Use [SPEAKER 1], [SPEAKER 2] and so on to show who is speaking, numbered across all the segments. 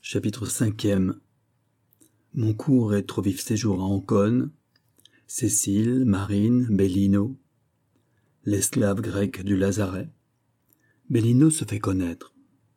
[SPEAKER 1] Chapitre 5e. Mon court et trop vif séjour à Ancône, Cécile, Marine, Bellino, l'esclave grec du Lazaret. Bellino se fait connaître.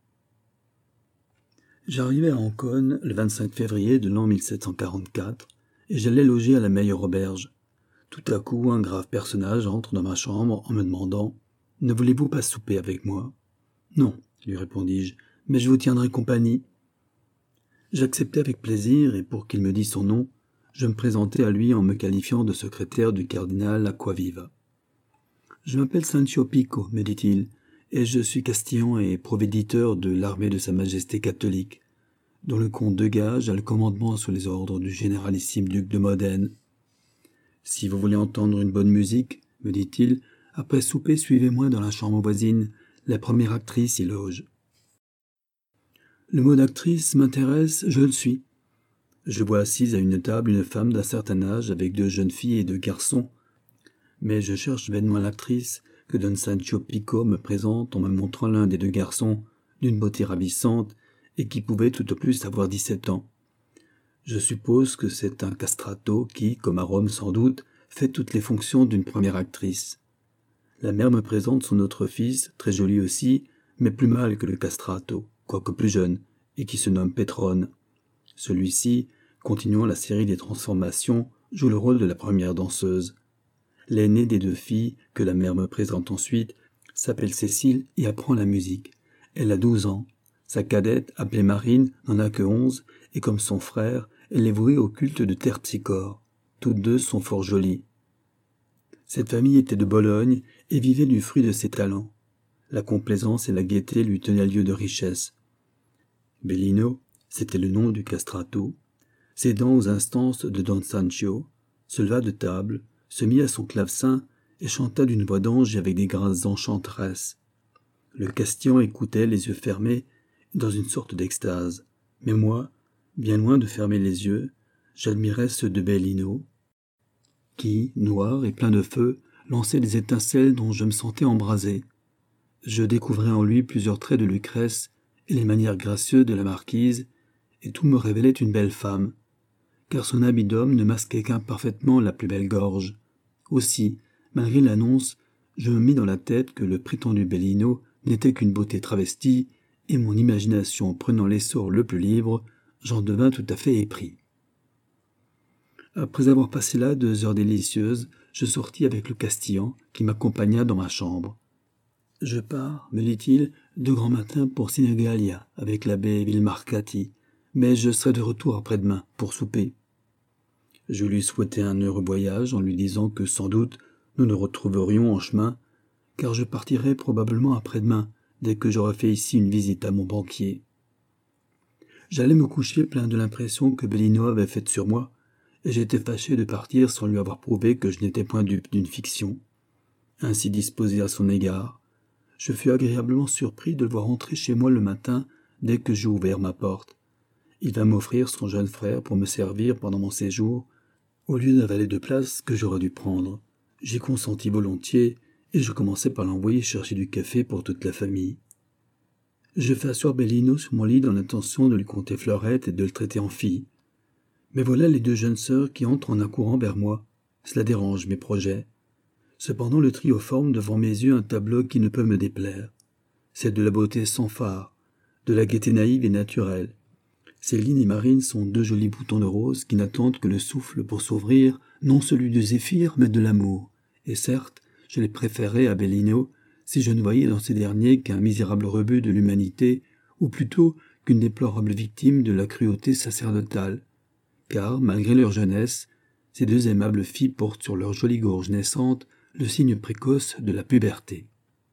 [SPEAKER 1] J'arrivai à Ancône le 25 février de l'an 1744 et j'allais loger à la meilleure auberge. Tout à coup, un grave personnage entre dans ma chambre en me demandant « Ne voulez-vous pas souper avec moi ?»« Non, » lui répondis-je, « mais je vous tiendrai compagnie. » J'acceptai avec plaisir et pour qu'il me dît son nom, je me présentai à lui en me qualifiant de secrétaire du cardinal Acquaviva. « Je m'appelle Sancio Pico, me dit-il, et je suis castillan et provéditeur de l'armée de Sa Majesté catholique, dont le comte de Gage a le commandement sous les ordres du généralissime duc de Modène. Si vous voulez entendre une bonne musique, me dit-il, après souper, suivez-moi dans la chambre voisine, la première actrice y loge. Le mot d'actrice m'intéresse, je le suis. Je vois assise à une table une femme d'un certain âge avec 2 jeunes filles et 2 garçons, mais je cherche vainement l'actrice que Don Sancio Pico me présente en me montrant l'un des 2 garçons, d'une beauté ravissante et qui pouvait tout au plus avoir 17 ans. Je suppose que c'est un castrato qui, comme à Rome sans doute, fait toutes les fonctions d'une première actrice. La mère me présente son autre fils, très joli aussi, mais plus mâle que le castrato, quoique plus jeune, et qui se nomme Petrone. Celui-ci, continuant la série des transformations, joue le rôle de la première danseuse. L'aînée des 2 filles, que la mère me présente ensuite, s'appelle Cécile et apprend la musique. Elle a 12 ans. Sa cadette, appelée Marine, n'en a que 11, et comme son frère, elle est vouée au culte de Terpsichore. Toutes 2 sont fort jolies. Cette famille était de Bologne et vivait du fruit de ses talents. La complaisance et la gaieté lui tenaient lieu de richesse. Bellino, c'était le nom du castrato, cédant aux instances de Don Sancio, se leva de table, se mit à son clavecin et chanta d'une voix d'ange et avec des grâces enchanteresses. Le castillan écoutait les yeux fermés, dans une sorte d'extase. Mais moi, bien loin de fermer les yeux, j'admirais ceux de Bellino, qui, noir et plein de feu, lançait des étincelles dont je me sentais embrasé. Je découvrais en lui plusieurs traits de Lucrèce et les manières gracieuses de la marquise, et tout me révélait une belle femme, car son habit d'homme ne masquait qu'imparfaitement la plus belle gorge. Aussi, malgré l'annonce, je me mis dans la tête que le prétendu Bellino n'était qu'une beauté travestie, et mon imagination prenant l'essor le plus libre, j'en devins tout à fait épris. Après avoir passé là 2 heures délicieuses, je sortis avec le castillan qui m'accompagna dans ma chambre. « Je pars, me dit-il, de grand matin pour Sinigalia avec l'abbé Vilmarcati, mais je serai de retour après-demain pour souper. » Je lui souhaitai un heureux voyage en lui disant que sans doute nous nous retrouverions en chemin, car je partirai probablement après-demain, dès que j'aurai fait ici une visite à mon banquier. J'allais me coucher plein de l'impression que Bellino avait faite sur moi, et j'étais fâché de partir sans lui avoir prouvé que je n'étais point dupe d'une fiction. Ainsi disposé à son égard, je fus agréablement surpris de le voir entrer chez moi le matin dès que j'eus ouvert ma porte. Il vint m'offrir son jeune frère pour me servir pendant mon séjour, au lieu d'un valet de place que j'aurais dû prendre. J'y consentis volontiers, et je commençai par l'envoyer chercher du café pour toute la famille. Je fais asseoir Bellino sur mon lit dans l'intention de lui conter Fleurette et de le traiter en fille. Mais voilà les 2 jeunes sœurs qui entrent en accourant vers moi. Cela dérange mes projets. Cependant le trio forme devant mes yeux un tableau qui ne peut me déplaire. C'est de la beauté sans fard, de la gaieté naïve et naturelle. Céline et Marine sont 2 jolis boutons de rose qui n'attendent que le souffle pour s'ouvrir, non celui du zéphyr, mais de l'amour. Et certes, je les préférerais à Bellino si je ne voyais dans ces derniers qu'un misérable rebut de l'humanité, ou plutôt qu'une déplorable victime de la cruauté sacerdotale. Car, malgré leur jeunesse, ces 2 aimables filles portent sur leur jolie gorge naissante le signe précoce de la puberté.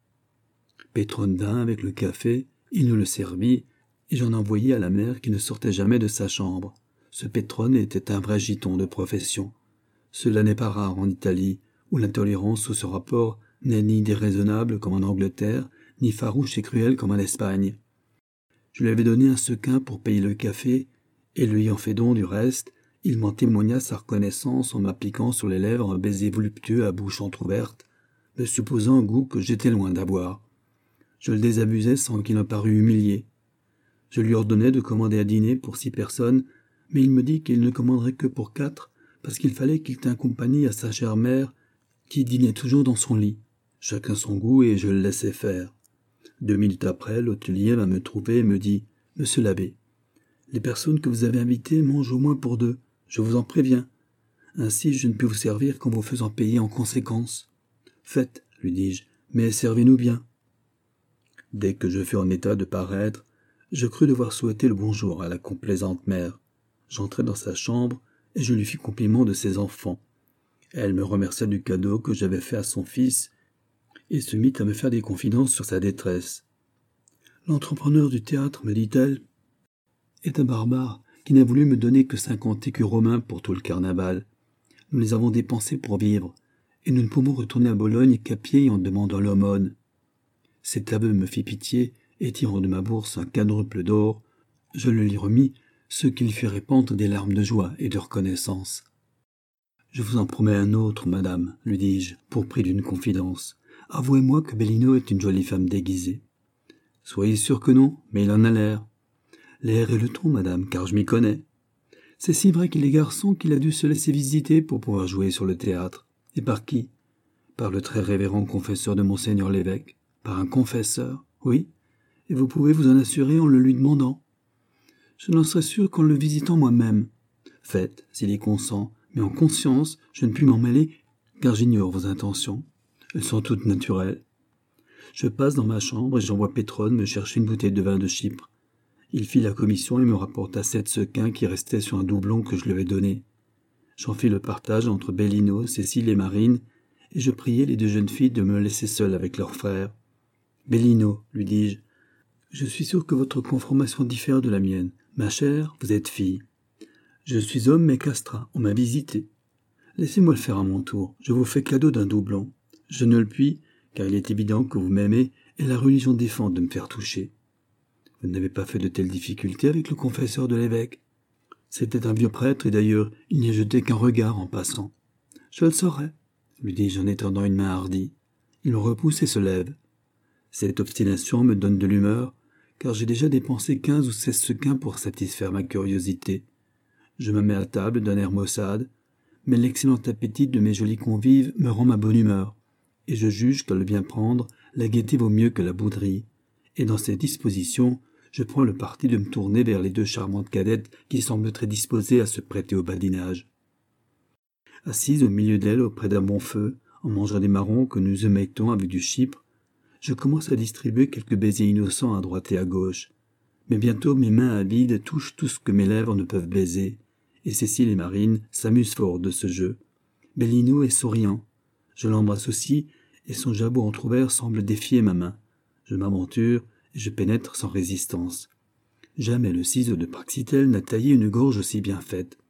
[SPEAKER 1] Pétrone vint avec le café, il nous le servit, et j'en envoyai à la mère qui ne sortait jamais de sa chambre. Ce Pétrone était un vrai giton de profession. Cela n'est pas rare en Italie, où l'intolérance sous ce rapport n'est ni déraisonnable comme en Angleterre, ni farouche et cruelle comme en Espagne. Je lui avais donné un sequin pour payer le café, et lui ayant fait don du reste, il m'en témoigna sa reconnaissance en m'appliquant sur les lèvres un baiser voluptueux à bouche entr'ouverte, me supposant un goût que j'étais loin d'avoir. Je le désabusai sans qu'il en parût humilié. Je lui ordonnai de commander à dîner pour 6 personnes, mais il me dit qu'il ne commanderait que pour 4, parce qu'il fallait qu'il tînt compagnie à sa chère mère, qui dînait toujours dans son lit. Chacun son goût, et je le laissai faire. 2 minutes après, l'hôtelier vint me trouver et me dit « Monsieur l'abbé, les personnes que vous avez invitées mangent au moins pour 2, je vous en préviens. Ainsi, je ne puis vous servir qu'en vous faisant payer en conséquence. Faites, lui dis-je, mais servez-nous bien. » Dès que je fus en état de paraître, je crus devoir souhaiter le bonjour à la complaisante mère. J'entrai dans sa chambre et je lui fis compliment de ses enfants. Elle me remercia du cadeau que j'avais fait à son fils et se mit à me faire des confidences sur sa détresse. L'entrepreneur du théâtre, me dit-elle, est un barbare qui n'a voulu me donner que 50 écus romains pour tout le carnaval. Nous les avons dépensés pour vivre, et nous ne pouvons retourner à Bologne qu'à pied en demandant l'aumône. Cet aveu me fit pitié, et tirant de ma bourse un quadruple d'or, je le lui remis, ce qui lui fit répandre des larmes de joie et de reconnaissance. « Je vous en promets un autre, madame, lui dis-je, pour prix d'une confidence. Avouez-moi que Bellino est une jolie femme déguisée. » « Soyez sûr que non, mais il en a l'air. » « L'air et le ton, madame, car je m'y connais. C'est si vrai qu'il est garçon qu'il a dû se laisser visiter pour pouvoir jouer sur le théâtre. Et par qui? Par le très révérend confesseur de monseigneur l'évêque. Par un confesseur, oui, et vous pouvez vous en assurer en le lui demandant. Je n'en serais sûr qu'en le visitant moi-même. Faites, s'il y consent, mais en conscience, je ne puis m'en mêler, car j'ignore vos intentions. Elles sont toutes naturelles. Je passe dans ma chambre et j'envoie Pétrone me chercher une bouteille de vin de Chypre. Il fit la commission et me rapporta 7 sequins qui restaient sur un doublon que je lui avais donné. J'en fis le partage entre Bellino, Cécile et Marine, et je priai les 2 jeunes filles de me laisser seule avec leur frère. « Bellino, lui dis-je, je suis sûr que votre conformation diffère de la mienne. Ma chère, vous êtes fille. Je suis homme mais castrat, on m'a visité. Laissez-moi le faire à mon tour, je vous fais cadeau d'un doublon. Je ne le puis, car il est évident que vous m'aimez, et la religion défend de me faire toucher. Vous n'avez pas fait de telles difficultés avec le confesseur de l'évêque. C'était un vieux prêtre, et d'ailleurs, il n'y a jeté qu'un regard en passant. Je le saurai, lui dis-je en étendant une main hardie. Il me repousse et se lève. Cette obstination me donne de l'humeur, car j'ai déjà dépensé 15 ou 16 sequins pour satisfaire ma curiosité. Je me mets à table d'un air maussade, mais l'excellent appétit de mes jolis convives me rend ma bonne humeur, et je juge qu'à le bien prendre, la gaieté vaut mieux que la bouderie, et dans ces dispositions, je prends le parti de me tourner vers les 2 charmantes cadettes qui semblent très disposées à se prêter au badinage. Assise au milieu d'elles auprès d'un bon feu, en mangeant des marrons que nous émettons avec du chypre, je commence à distribuer quelques baisers innocents à droite et à gauche. Mais bientôt mes mains avides touchent tout ce que mes lèvres ne peuvent baiser, et Cécile et Marine s'amusent fort de ce jeu. Bellino est souriant. Je l'embrasse aussi, et son jabot entrouvert semble défier ma main. Je m'aventure, et je pénètre sans résistance. Jamais le ciseau de Praxitèle n'a taillé une gorge aussi bien faite.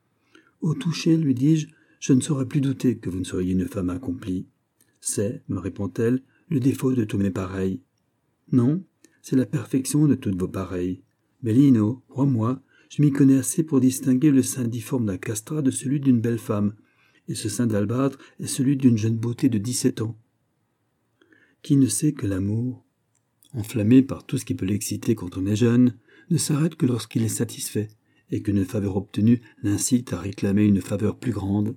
[SPEAKER 1] Au toucher, lui dis-je, je ne saurais plus douter que vous ne soyez une femme accomplie. C'est, me répond-elle, le défaut de tous mes pareils. Non, c'est la perfection de toutes vos pareilles. Bellino, crois-moi, je m'y connais assez pour distinguer le sein difforme d'un castrat de celui d'une belle femme, et ce sein d'albâtre est celui d'une jeune beauté de 17 ans. Qui ne sait que l'amour, enflammé par tout ce qui peut l'exciter quand on est jeune, ne s'arrête que lorsqu'il est satisfait, et qu'une faveur obtenue l'incite à réclamer une faveur plus grande.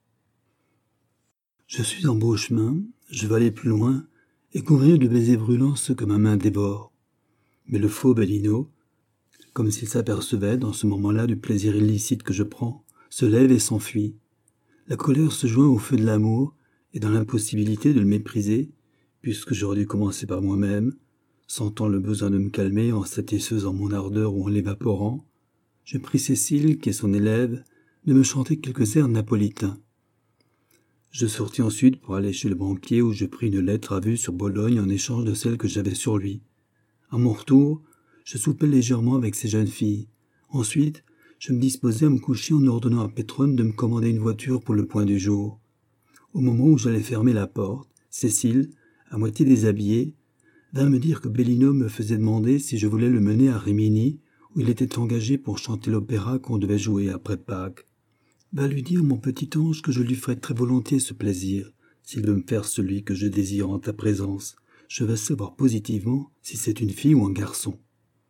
[SPEAKER 1] Je suis en beau chemin, je veux aller plus loin, et couvrir de baisers brûlants ce que ma main dévore. Mais le faux Bellino, comme s'il s'apercevait dans ce moment-là du plaisir illicite que je prends, se lève et s'enfuit. La colère se joint au feu de l'amour, et dans l'impossibilité de le mépriser, puisque j'aurais dû commencer par moi-même, sentant le besoin de me calmer en satisfaisant mon ardeur ou en l'évaporant, je prie Cécile, qui est son élève, de me chanter quelques airs napolitains. Je sortis ensuite pour aller chez le banquier où je pris une lettre à vue sur Bologne en échange de celle que j'avais sur lui. À mon retour, je soupai légèrement avec ces jeunes filles. Ensuite, je me disposai à me coucher en ordonnant à Pétrone de me commander une voiture pour le point du jour. Au moment où j'allais fermer la porte, Cécile, à moitié déshabillée, vint me dire que Bellino me faisait demander si je voulais le mener à Rimini, où il était engagé pour chanter l'opéra qu'on devait jouer après Pâques. Va lui dire, mon petit ange, que je lui ferai très volontiers ce plaisir, s'il veut me faire celui que je désire en ta présence. Je veux savoir positivement si c'est une fille ou un garçon.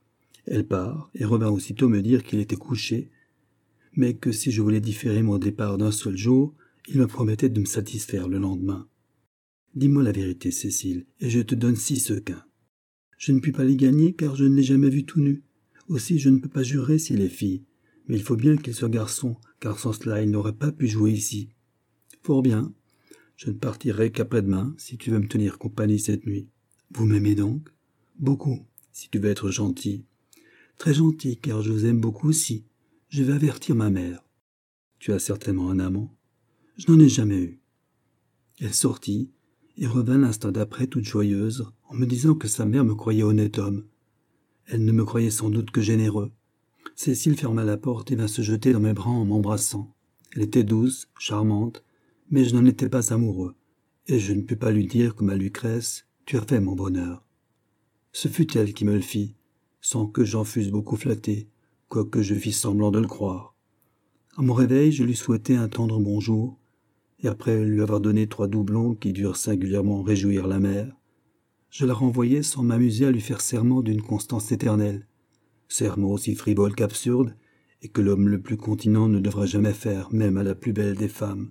[SPEAKER 1] Elle part et revint aussitôt me dire qu'il était couché, mais que si je voulais différer mon départ d'un seul jour, il me promettait de me satisfaire le lendemain. Dis-moi la vérité, Cécile, et je te donne 6 sequins. Je ne puis pas les gagner car je ne l'ai jamais vu tout nu. Aussi je ne peux pas jurer s'il est fille, mais il faut bien qu'il soit garçon, car sans cela il n'aurait pas pu jouer ici. Fort bien, je ne partirai qu'après-demain, si tu veux me tenir compagnie cette nuit. Vous m'aimez donc? Beaucoup, si tu veux être gentil. Très gentil, car je vous aime beaucoup aussi. Je vais avertir ma mère. Tu as certainement un amant? Je n'en ai jamais eu. Elle sortit et revint l'instant d'après toute joyeuse, en me disant que sa mère me croyait honnête homme. Elle ne me croyait sans doute que généreux. Cécile ferma la porte et vint se jeter dans mes bras en m'embrassant. Elle était douce, charmante, mais je n'en étais pas amoureux, et je ne pus pas lui dire comme à Lucrèce « Tu as fait mon bonheur ». Ce fut elle qui me le fit, sans que j'en fusse beaucoup flatté, quoique je fis semblant de le croire. À mon réveil, je lui souhaitai un tendre bonjour, et après lui avoir donné 3 doublons qui durent singulièrement réjouir la mère, je la renvoyai sans m'amuser à lui faire serment d'une constance éternelle, serment aussi frivole qu'absurde, et que l'homme le plus continent ne devrait jamais faire, même à la plus belle des femmes.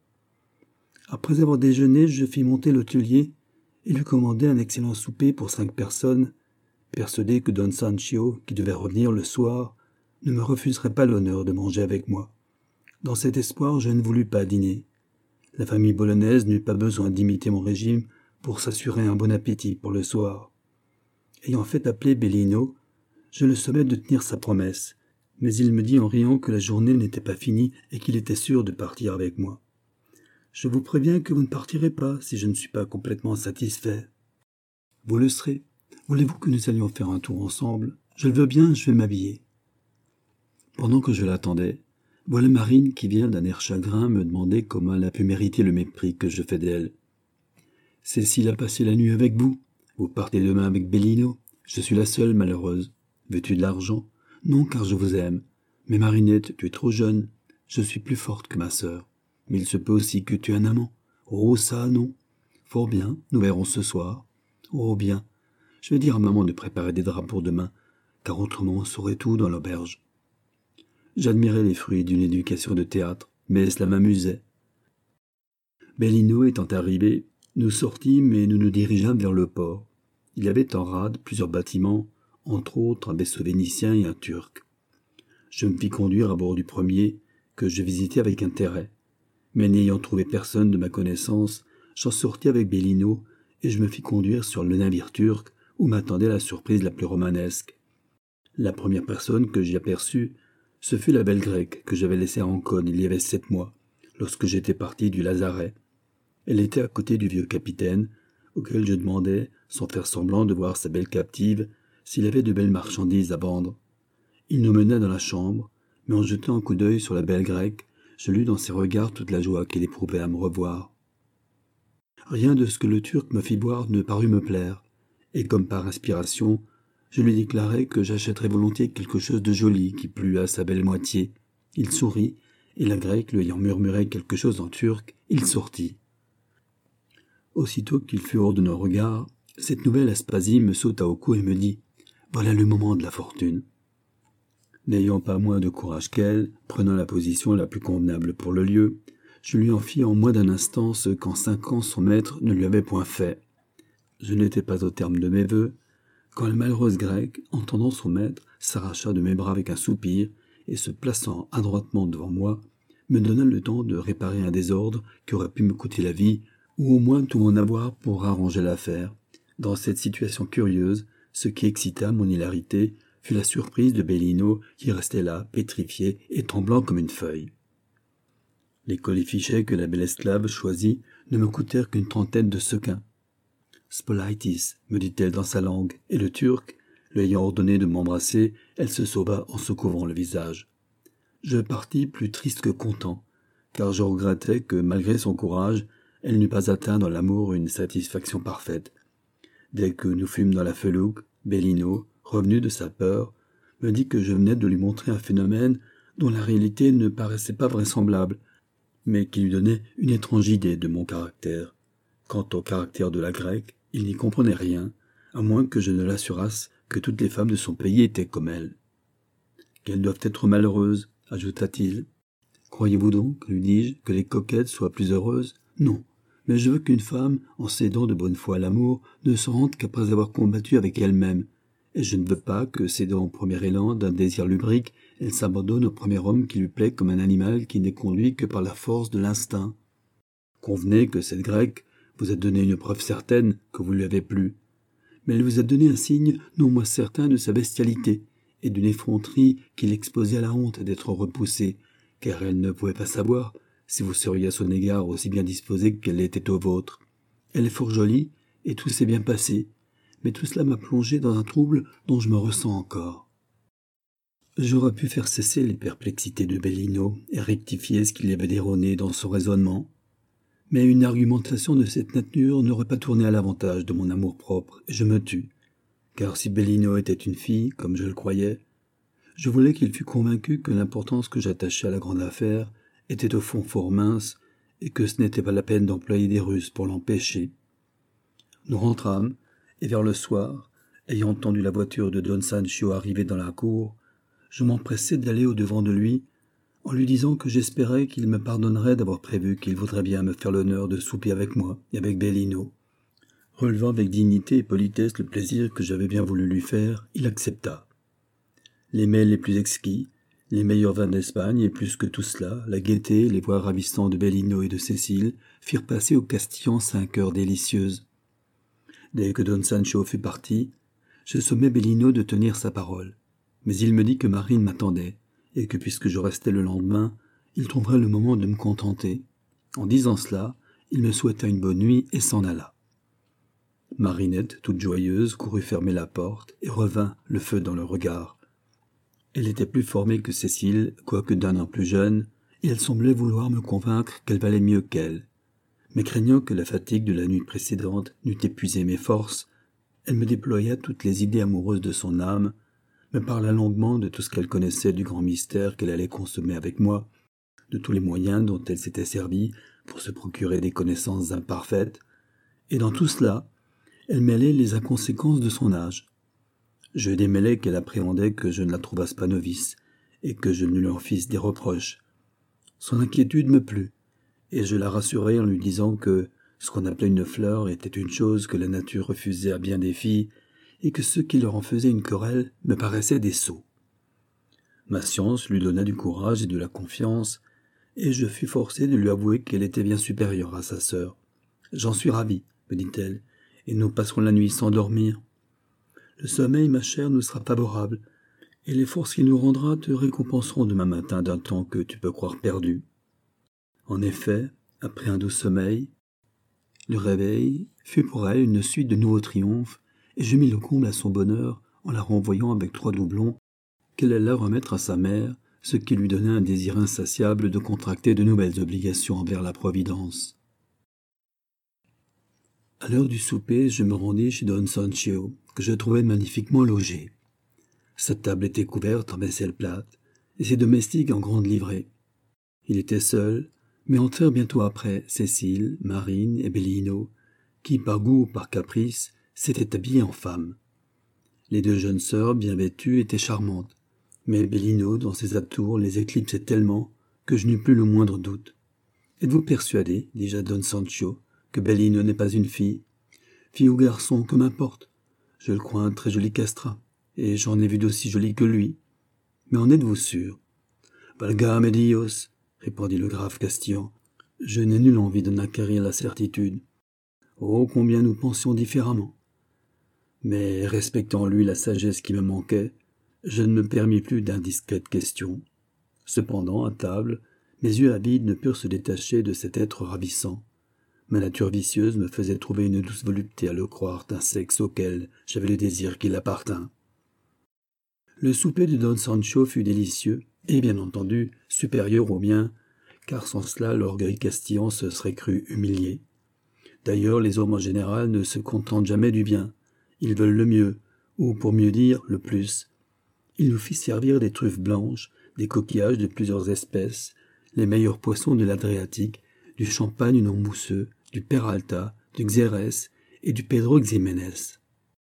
[SPEAKER 1] Après avoir déjeuné, je fis monter l'hôtelier et lui commandai un excellent souper pour 5 personnes, persuadé que Don Sancho, qui devait revenir le soir, ne me refuserait pas l'honneur de manger avec moi. Dans cet espoir, je ne voulus pas dîner. La famille bolognaise n'eut pas besoin d'imiter mon régime pour s'assurer un bon appétit pour le soir. Ayant fait appeler Bellino, je le sommai de tenir sa promesse, mais il me dit en riant que la journée n'était pas finie et qu'il était sûr de partir avec moi. Je vous préviens que vous ne partirez pas si je ne suis pas complètement satisfait. Vous le serez. Voulez-vous que nous allions faire un tour ensemble? Je le veux bien, je vais m'habiller. Pendant que je l'attendais, voilà Marine qui vient d'un air chagrin me demander comment elle a pu mériter le mépris que je fais d'elle. Cécile a passé la nuit avec vous. Vous partez demain avec Bellino. Je suis la seule malheureuse. Veux-tu de l'argent? Non, car je vous aime. Mais Marinette, tu es trop jeune. Je suis plus forte que ma sœur. Mais il se peut aussi que tu aies un amant. Oh, ça, non. Fort bien, nous verrons ce soir. Oh, bien. Je vais dire à maman de préparer des draps pour demain, car autrement on saurait tout dans l'auberge. J'admirais les fruits d'une éducation de théâtre, mais cela m'amusait. Bellino étant arrivé, nous sortîmes et nous nous dirigeâmes vers le port. Il y avait en rade plusieurs bâtiments, entre autres un vaisseau vénitien et un turc. Je me fis conduire à bord du premier, que je visitai avec intérêt. Mais n'ayant trouvé personne de ma connaissance, j'en sortis avec Bellino et je me fis conduire sur le navire turc où m'attendait la surprise la plus romanesque. La première personne que j'y aperçus, ce fut la belle grecque que j'avais laissée à Ancône il y avait 7 mois, lorsque j'étais parti du lazaret. Elle était à côté du vieux capitaine, auquel je demandais, sans faire semblant de voir sa belle captive, s'il avait de belles marchandises à vendre. Il nous mena dans la chambre, mais en jetant un coup d'œil sur la belle grecque, je lus dans ses regards toute la joie qu'il éprouvait à me revoir. Rien de ce que le Turc me fit boire ne parut me plaire, et comme par inspiration, je lui déclarai que j'achèterais volontiers quelque chose de joli qui plût à sa belle moitié. Il sourit, et la grecque lui ayant murmuré quelque chose en turc, il sortit. Aussitôt qu'il fut hors de nos regards, cette nouvelle Aspasie me sauta au cou et me dit « Voilà le moment de la fortune ». N'ayant pas moins de courage qu'elle, prenant la position la plus convenable pour le lieu, je lui en fis en moins d'un instant ce qu'en 5 ans son maître ne lui avait point fait. Je n'étais pas au terme de mes vœux, quand la malheureuse grecque, entendant son maître, s'arracha de mes bras avec un soupir, et se plaçant adroitement devant moi, me donna le temps de réparer un désordre qui aurait pu me coûter la vie, ou au moins tout mon avoir pour arranger l'affaire. Dans cette situation curieuse, ce qui excita mon hilarité fut la surprise de Bellino qui restait là, pétrifié et tremblant comme une feuille. Les colifichets que la belle esclave choisit ne me coûtèrent qu'une 30aine de sequins. « Spolitis » me dit-elle dans sa langue, et le Turc, lui ayant ordonné de m'embrasser, elle se sauva en se couvrant le visage. Je partis plus triste que content, car je regrettais que, malgré son courage, elle n'eût pas atteint dans l'amour une satisfaction parfaite. Dès que nous fûmes dans la felouque, Bellino, revenu de sa peur, me dit que je venais de lui montrer un phénomène dont la réalité ne paraissait pas vraisemblable, mais qui lui donnait une étrange idée de mon caractère. Quant au caractère de la grecque, il n'y comprenait rien, à moins que je ne l'assurasse que toutes les femmes de son pays étaient comme elle. Qu'elles doivent être malheureuses, ajouta-t-il. Croyez-vous donc, lui dis-je, que les coquettes soient plus heureuses? Non, mais je veux qu'une femme, en cédant de bonne foi à l'amour, ne se rende qu'après avoir combattu avec elle-même, et je ne veux pas que, cédant au premier élan d'un désir lubrique, elle s'abandonne au premier homme qui lui plaît comme un animal qui n'est conduit que par la force de l'instinct. Convenez que cette grecque vous a donné une preuve certaine que vous lui avez plu, mais elle vous a donné un signe non moins certain de sa bestialité et d'une effronterie qui l'exposait à la honte d'être repoussée, car elle ne pouvait pas savoir si vous seriez à son égard aussi bien disposé qu'elle l'était au vôtre. Elle est fort jolie, et tout s'est bien passé, mais tout cela m'a plongé dans un trouble dont je me ressens encore. J'aurais pu faire cesser les perplexités de Bellino et rectifier ce qu'il y avait d'erroné dans son raisonnement, mais une argumentation de cette nature n'aurait pas tourné à l'avantage de mon amour-propre, et je me tus, car si Bellino était une fille, comme je le croyais, je voulais qu'il fût convaincu que l'importance que j'attachais à la grande affaire était au fond fort mince, et que ce n'était pas la peine d'employer des ruses pour l'empêcher. Nous rentrâmes, et vers le soir, ayant entendu la voiture de Don Sancho arriver dans la cour, je m'empressai d'aller au-devant de lui, en lui disant que j'espérais qu'il me pardonnerait d'avoir prévu qu'il voudrait bien me faire l'honneur de souper avec moi et avec Bellino. Relevant avec dignité et politesse le plaisir que j'avais bien voulu lui faire, il accepta. Les mets les plus exquis, les meilleurs vins d'Espagne et plus que tout cela, la gaieté, les voix ravissantes de Bellino et de Cécile firent passer au Castillan 5 heures délicieuses. Dès que Don Sancho fut parti, je sommai Bellino de tenir sa parole, mais il me dit que Marine m'attendait, et que puisque je restais le lendemain, il trouverait le moment de me contenter. En disant cela, il me souhaita une bonne nuit et s'en alla. Marinette, toute joyeuse, courut fermer la porte et revint, le feu dans le regard. Elle était plus formée que Cécile, quoique d'un an plus jeune, et elle semblait vouloir me convaincre qu'elle valait mieux qu'elle. Mais craignant que la fatigue de la nuit précédente n'eût épuisé mes forces, elle me déploya toutes les idées amoureuses de son âme, me parla longuement de tout ce qu'elle connaissait du grand mystère qu'elle allait consommer avec moi, de tous les moyens dont elle s'était servie pour se procurer des connaissances imparfaites, et dans tout cela, elle mêlait les inconséquences de son âge. Je démêlais qu'elle appréhendait que je ne la trouvasse pas novice, et que je ne lui en fisse des reproches. Son inquiétude me plut, et je la rassurai en lui disant que ce qu'on appelait une fleur était une chose que la nature refusait à bien des filles, et que ceux qui leur en faisaient une querelle me paraissaient des sots. Ma science lui donna du courage et de la confiance, et je fus forcé de lui avouer qu'elle était bien supérieure à sa sœur. « J'en suis ravi, me dit-elle, et nous passerons la nuit sans dormir. Le sommeil, ma chère, nous sera favorable, et les forces qu'il nous rendra te récompenseront demain matin d'un temps que tu peux croire perdu. » En effet, après un doux sommeil, le réveil fut pour elle une suite de nouveaux triomphes, et je mis le comble à son bonheur en la renvoyant avec 3 doublons qu'elle alla remettre à sa mère, ce qui lui donnait un désir insatiable de contracter de nouvelles obligations envers la Providence. À l'heure du souper, je me rendis chez Don Sancho, que je trouvais magnifiquement logé. Sa table était couverte en vaisselle plate, et ses domestiques en grande livrée. Il était seul, mais entrèrent bientôt après Cécile, Marine et Bellino, qui, par goût ou par caprice, s'étaient habillées en femmes. Les 2 jeunes sœurs, bien vêtues, étaient charmantes, mais Bellino, dans ses atours, les éclipsait tellement que je n'eus plus le moindre doute. « Êtes-vous persuadé, dis-je à Don Sancho, que Bellino n'est pas une fille? Fille ou garçon, que m'importe. Je le crois un très joli castrat, et j'en ai vu d'aussi jolis que lui. Mais en êtes-vous sûr? »« Valgame Dios, répondit le grave Castillan, je n'ai nulle envie d'en acquérir la certitude. Oh, combien nous pensions différemment. Mais, respectant lui la sagesse qui me manquait, je ne me permis plus d'indiscrètes questions. Cependant, à table, mes yeux avides ne purent se détacher de cet être ravissant. Ma nature vicieuse me faisait trouver une douce volupté à le croire d'un sexe auquel j'avais le désir qu'il appartint. Le souper de Don Sancho fut délicieux, et bien entendu supérieur au mien, car sans cela l'orgueil castillan se serait cru humilié. D'ailleurs, les hommes en général ne se contentent jamais du bien. Ils veulent le mieux, ou pour mieux dire, le plus. Il nous fit servir des truffes blanches, des coquillages de plusieurs espèces, les meilleurs poissons de l'Adriatique, du champagne non mousseux, du Peralta, du Xérès et du Pedro Ximénez.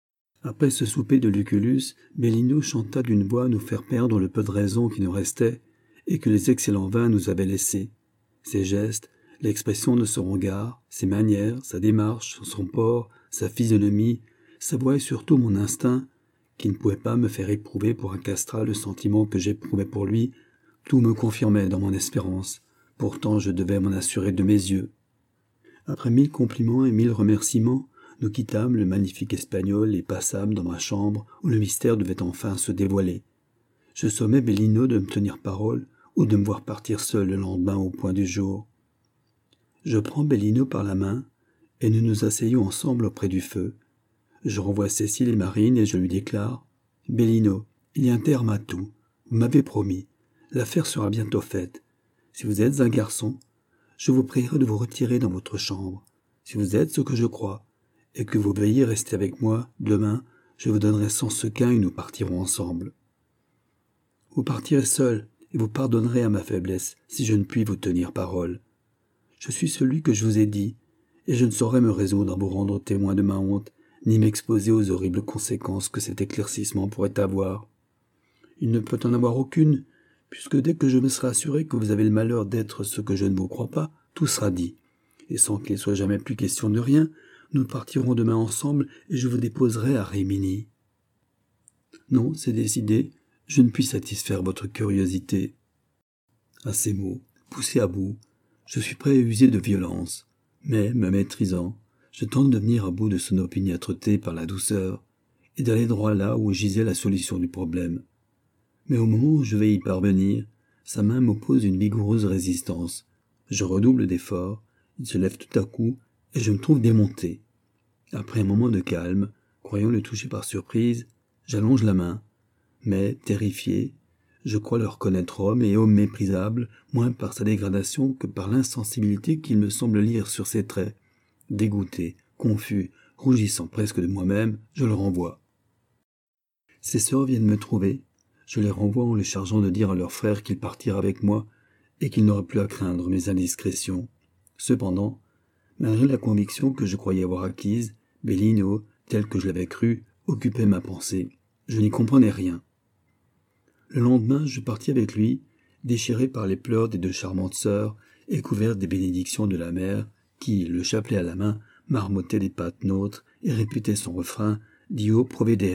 [SPEAKER 1] Après ce souper de Lucullus, Bellino chanta d'une voix à nous faire perdre le peu de raison qui nous restait et que les excellents vins nous avaient laissé. Ses gestes, l'expression de son regard, ses manières, sa démarche, son port, sa physionomie, sa voix et surtout mon instinct, qui ne pouvait pas me faire éprouver pour un castrat le sentiment que j'éprouvais pour lui, tout me confirmait dans mon espérance. Pourtant je devais m'en assurer de mes yeux. Après 1000 compliments et 1000 remerciements, nous quittâmes le magnifique Espagnol et passâmes dans ma chambre où le mystère devait enfin se dévoiler. Je sommais Bellino de me tenir parole ou de me voir partir seul le lendemain au point du jour. Je prends Bellino par la main et nous nous asseyons ensemble auprès du feu. Je renvoie Cécile et Marine et je lui déclare « Bellino, il y a un terme à tout. Vous m'avez promis. L'affaire sera bientôt faite. Si vous êtes un garçon, je vous prierai de vous retirer dans votre chambre. Si vous êtes ce que je crois, et que vous veuillez rester avec moi, demain, je vous donnerai 100 sequins et nous partirons ensemble. Vous partirez seul, et vous pardonnerez à ma faiblesse si je ne puis vous tenir parole. Je suis celui que je vous ai dit, et je ne saurais me résoudre à vous rendre témoin de ma honte, ni m'exposer aux horribles conséquences que cet éclaircissement pourrait avoir. Il ne peut en avoir aucune, puisque dès que je me serai assuré que vous avez le malheur d'être ce que je ne vous crois pas, tout sera dit. Et sans qu'il soit jamais plus question de rien, nous partirons demain ensemble et je vous déposerai à Rimini. Non, c'est décidé, je ne puis satisfaire votre curiosité. À ces mots, poussé à bout, je suis prêt à user de violence, mais, me maîtrisant, je tente de venir à bout de son opiniâtreté par la douceur et d'aller droit là où gisait la solution du problème. Mais au moment où je vais y parvenir, sa main m'oppose une vigoureuse résistance. Je redouble d'efforts, il se lève tout à coup et je me trouve démonté. Après un moment de calme, croyant le toucher par surprise, j'allonge la main, mais, terrifié, je crois le reconnaître homme et homme méprisable, moins par sa dégradation que par l'insensibilité qu'il me semble lire sur ses traits. Dégoûté, confus, rougissant presque de moi-même, je le renvoie. Ses sœurs viennent me trouver. Je les renvoie en les chargeant de dire à leur frère qu'il partira avec moi et qu'il n'aurait plus à craindre mes indiscrétions. Cependant, malgré la conviction que je croyais avoir acquise, Bellino, tel que je l'avais cru, occupait ma pensée. Je n'y comprenais rien. Le lendemain, je partis avec lui, déchiré par les pleurs des deux charmantes sœurs et couvert des bénédictions de la mère, qui, le chapelet à la main, marmottait des pattes nôtres et répétait son refrain « Dio provedera ».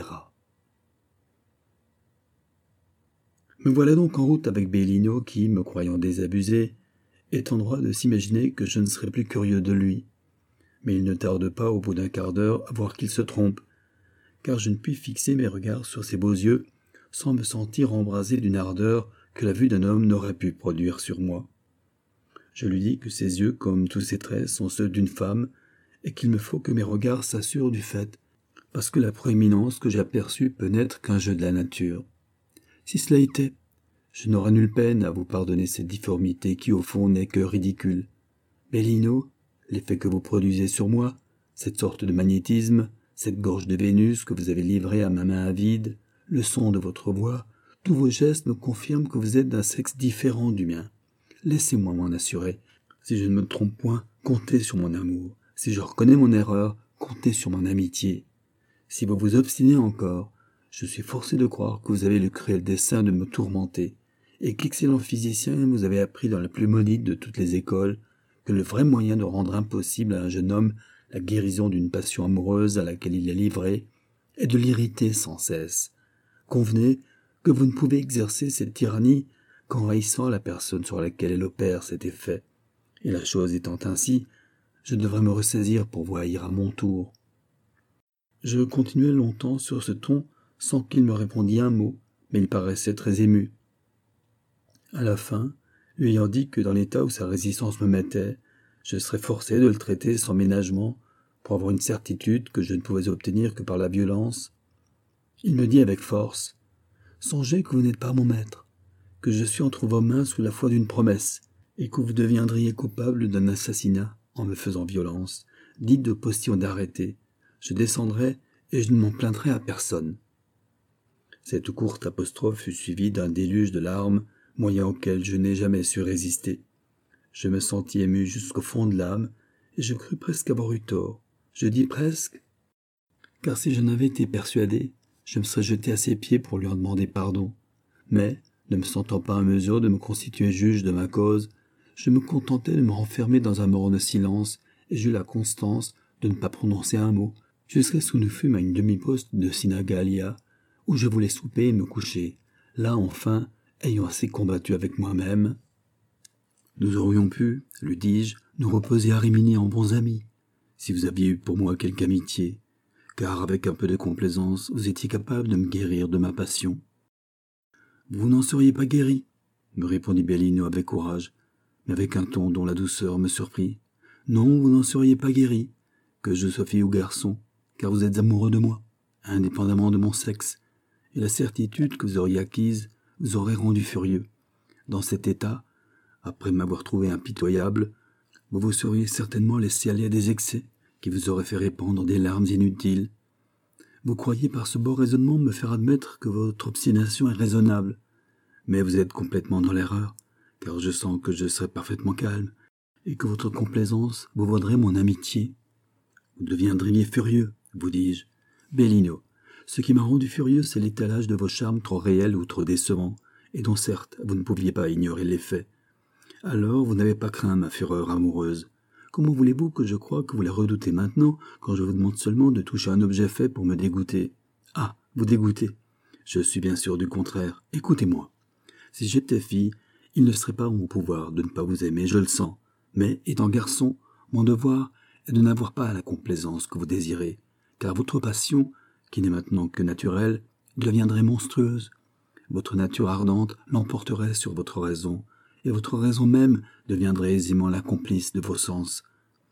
[SPEAKER 1] Me voilà donc en route avec Bellino qui, me croyant désabusé, est en droit de s'imaginer que je ne serai plus curieux de lui. Mais il ne tarde pas, au bout d'un quart d'heure, à voir qu'il se trompe, car je ne puis fixer mes regards sur ses beaux yeux sans me sentir embrasé d'une ardeur que la vue d'un homme n'aurait pu produire sur moi. Je lui dis que ses yeux, comme tous ses traits, sont ceux d'une femme, et qu'il me faut que mes regards s'assurent du fait, parce que la proéminence que j'ai aperçue peut n'être qu'un jeu de la nature. Si cela était, je n'aurais nulle peine à vous pardonner cette difformité qui au fond n'est que ridicule. Bellino, l'effet que vous produisez sur moi, cette sorte de magnétisme, cette gorge de Vénus que vous avez livrée à ma main avide, le son de votre voix, tous vos gestes me confirment que vous êtes d'un sexe différent du mien. Laissez-moi m'en assurer. Si je ne me trompe point, comptez sur mon amour. Si je reconnais mon erreur, comptez sur mon amitié. Si vous vous obstinez encore, je suis forcé de croire que vous avez le cruel dessein de me tourmenter, et qu'excellent physicien vous avez appris dans la plus maudite de toutes les écoles que le vrai moyen de rendre impossible à un jeune homme la guérison d'une passion amoureuse à laquelle il est livré est de l'irriter sans cesse. Convenez que vous ne pouvez exercer cette tyrannie qu'en haïssant la personne sur laquelle elle opère cet effet. Et la chose étant ainsi, je devrais me ressaisir pour vous haïr à mon tour. Je continuai longtemps sur ce ton sans qu'il me répondît un mot, mais il paraissait très ému. À la fin, lui ayant dit que dans l'état où sa résistance me mettait, je serais forcé de le traiter sans ménagement pour avoir une certitude que je ne pouvais obtenir que par la violence, il me dit avec force « Songez que vous n'êtes pas mon maître, que je suis entre vos mains sous la foi d'une promesse, et que vous deviendriez coupable d'un assassinat en me faisant violence. Dites de postillon d'arrêter, je descendrai et je ne m'en plaindrai à personne. » Cette courte apostrophe fut suivie d'un déluge de larmes, moyen auquel je n'ai jamais su résister. Je me sentis ému jusqu'au fond de l'âme, et je crus presque avoir eu tort. Je dis presque, car si je n'avais été persuadé, je me serais jeté à ses pieds pour lui en demander pardon. Mais, ne me sentant pas en mesure de me constituer juge de ma cause, je me contentais de me renfermer dans un morne silence, et j'eus la constance de ne pas prononcer un mot, jusqu'à ce que nous fûmes à une demi-poste de Sinagalia, où je voulais souper et me coucher. Là, enfin, ayant assez combattu avec moi-même, nous aurions pu, lui dis-je, nous reposer à Rimini en bons amis, si vous aviez eu pour moi quelque amitié, car avec un peu de complaisance, vous étiez capable de me guérir de ma passion. Vous n'en seriez pas guéri, me répondit Bellino avec courage, mais avec un ton dont la douceur me surprit. Non, vous n'en seriez pas guéri, que je sois fille ou garçon, car vous êtes amoureux de moi, indépendamment de mon sexe, et la certitude que vous auriez acquise vous aurait rendu furieux. Dans cet état, après m'avoir trouvé impitoyable, vous vous seriez certainement laissé aller à des excès qui vous auraient fait répandre des larmes inutiles. Vous croyez par ce beau raisonnement me faire admettre que votre obstination est raisonnable, mais vous êtes complètement dans l'erreur, car je sens que je serai parfaitement calme, et que votre complaisance vous vaudrait mon amitié. Vous deviendriez furieux, vous dis-je. Bellino, ce qui m'a rendu furieux, c'est l'étalage de vos charmes trop réels ou trop décevants, et dont certes vous ne pouviez pas ignorer l'effet. Alors vous n'avez pas craint ma fureur amoureuse. Comment voulez-vous que je croie que vous la redoutez maintenant, quand je vous demande seulement de toucher un objet fait pour me dégoûter? Ah, vous dégoûter. Je suis bien sûr du contraire. Écoutez-moi. Si j'étais fille, il ne serait pas en mon pouvoir de ne pas vous aimer, je le sens. Mais, étant garçon, mon devoir est de n'avoir pas la complaisance que vous désirez, car votre passion, qui n'est maintenant que naturelle, deviendrait monstrueuse. Votre nature ardente l'emporterait sur votre raison, et votre raison même deviendrait aisément la complice de vos sens.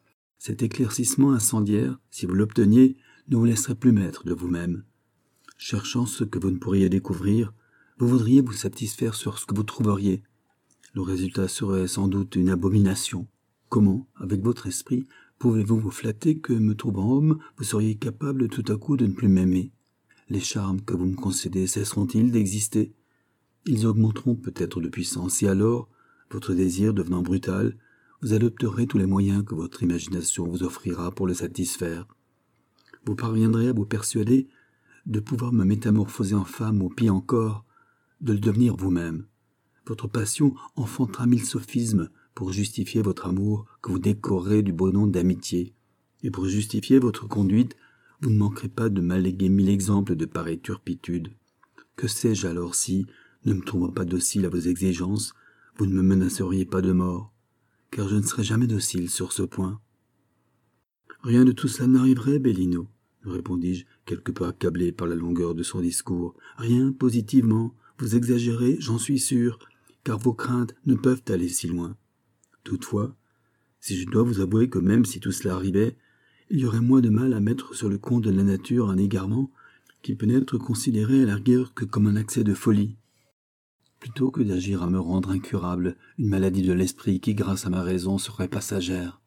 [SPEAKER 1] Cet éclaircissement incendiaire, si vous l'obteniez, ne vous laisserait plus maître de vous-même. Cherchant ce que vous ne pourriez découvrir, vous voudriez vous satisfaire sur ce que vous trouveriez. Le résultat serait sans doute une abomination. Comment, avec votre esprit, pouvez-vous vous flatter que, me trouvant homme, vous seriez capable tout à coup de ne plus m'aimer? Les charmes que vous me concédez cesseront-ils d'exister? Ils augmenteront peut-être de puissance, et alors, votre désir devenant brutal, vous adopterez tous les moyens que votre imagination vous offrira pour le satisfaire. Vous parviendrez à vous persuader de pouvoir me métamorphoser en femme, ou pis encore, de le devenir vous-même. Votre passion enfantera 1000 sophismes pour justifier votre amour que vous décorerez du beau nom d'amitié. Et pour justifier votre conduite, vous ne manquerez pas de m'alléguer 1000 exemples de pareille turpitude. Que sais-je alors si, ne me trouvant pas docile à vos exigences, vous ne me menaceriez pas de mort, car je ne serai jamais docile sur ce point. Rien de tout cela n'arriverait, Bellino, répondis-je, quelque peu accablé par la longueur de son discours. Rien, positivement, vous exagérez, j'en suis sûr, car vos craintes ne peuvent aller si loin. Toutefois, si je dois vous avouer que même si tout cela arrivait, il y aurait moins de mal à mettre sur le compte de la nature un égarement qui peut n'être considéré à la rigueur que comme un accès de folie, plutôt que d'agir à me rendre incurable une maladie de l'esprit qui, grâce à ma raison, serait passagère.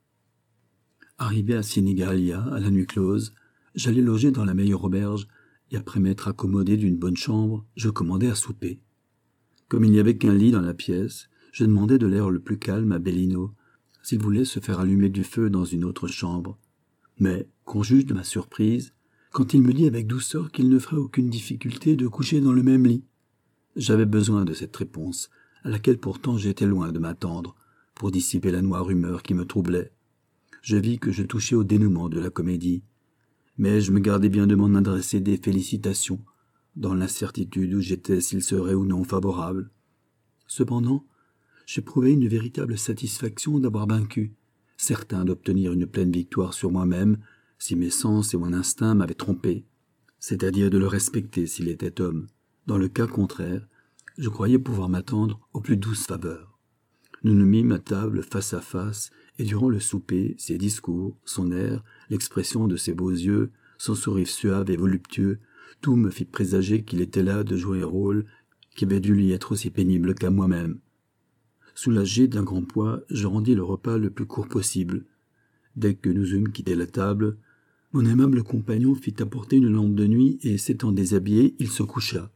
[SPEAKER 1] Arrivé à Sinigalia, à la nuit close, j'allais loger dans la meilleure auberge, et après m'être accommodé d'une bonne chambre, je commandai à souper. Comme il n'y avait qu'un lit dans la pièce, je demandai de l'air le plus calme à Bellino s'il voulait se faire allumer du feu dans une autre chambre. Mais, qu'on juge de ma surprise, quand il me dit avec douceur qu'il ne ferait aucune difficulté de coucher dans le même lit. J'avais besoin de cette réponse, à laquelle pourtant j'étais loin de m'attendre, pour dissiper la noire humeur qui me troublait. Je vis que je touchais au dénouement de la comédie, mais je me gardais bien de m'en adresser des félicitations, dans l'incertitude où j'étais s'il serait ou non favorable. Cependant, j'éprouvais une véritable satisfaction d'avoir vaincu, certain d'obtenir une pleine victoire sur moi-même si mes sens et mon instinct m'avaient trompé, c'est-à-dire de le respecter s'il était homme. Dans le cas contraire, je croyais pouvoir m'attendre aux plus douces faveurs. Nous nous mîmes à table face à face, et durant le souper, ses discours, son air, l'expression de ses beaux yeux, son sourire suave et voluptueux, tout me fit présager qu'il était là de jouer un rôle qui avait dû lui être aussi pénible qu'à moi-même. Soulagé d'un grand poids, je rendis le repas le plus court possible. Dès que nous eûmes quitté la table, mon aimable compagnon fit apporter une lampe de nuit et, s'étant déshabillé, il se coucha.